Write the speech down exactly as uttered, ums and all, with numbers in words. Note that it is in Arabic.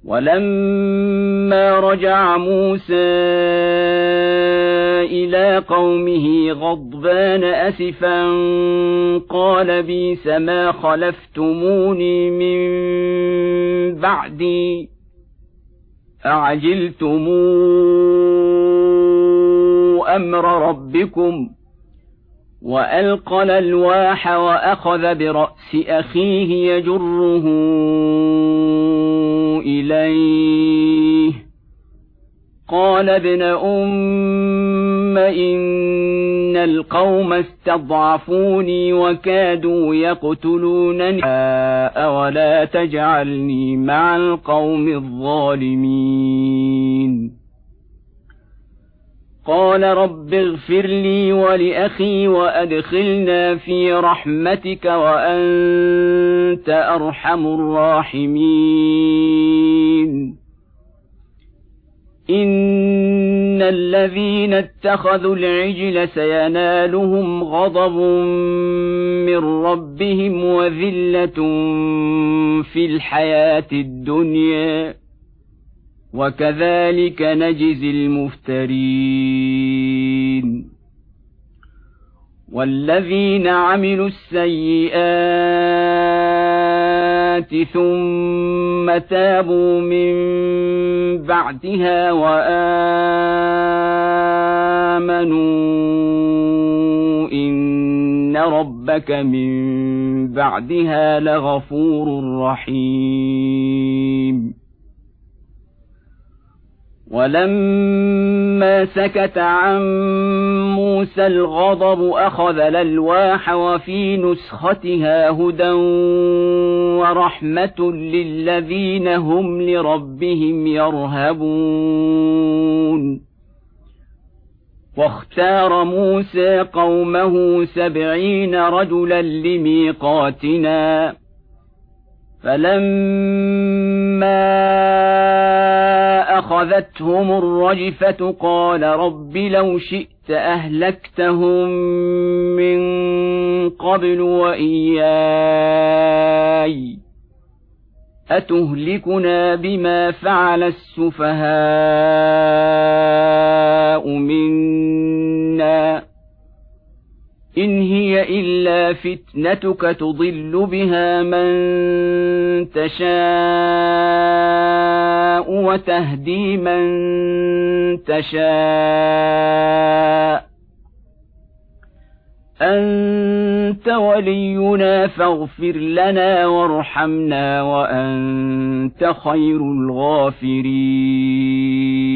ولما رجع موسى إلى قومه غضبان أسفا قال بئس ما خلفتموني من بعدي أعجلتم أمر ربكم وألقى الألواح وأخذ برأس أخيه يجره إليه قال ابن أم إن القوم استضعفوني وكادوا يقتلونني أولا تجعلني مع القوم الظالمين قال رب اغفر لي ولأخي وأدخلنا في رحمتك وأنت أرحم الراحمين إن الذين اتخذوا العجل سينالهم غضب من ربهم وذلة في الحياة الدنيا وكذلك نجزي المفترين والذين عملوا السيئات ثم تابوا من بعدها وآمنوا إن ربك من بعدها لغفور رحيم ولما سكت عن موسى الغضب أخذ الألواح وفي نسختها هدى ورحمة للذين هم لربهم يرهبون واختار موسى قومه سبعين رجلا لميقاتنا فلما أخذتهم الرجفة قال رب لو شئت أهلكتهم من قبل وإياي أتهلكنا بما فعل السفهاء منا إن هي إلا فتنتك تضل بها من تشاء وتهدي من تشاء أنت ولينا فاغفر لنا وارحمنا وأنت خير الغافرين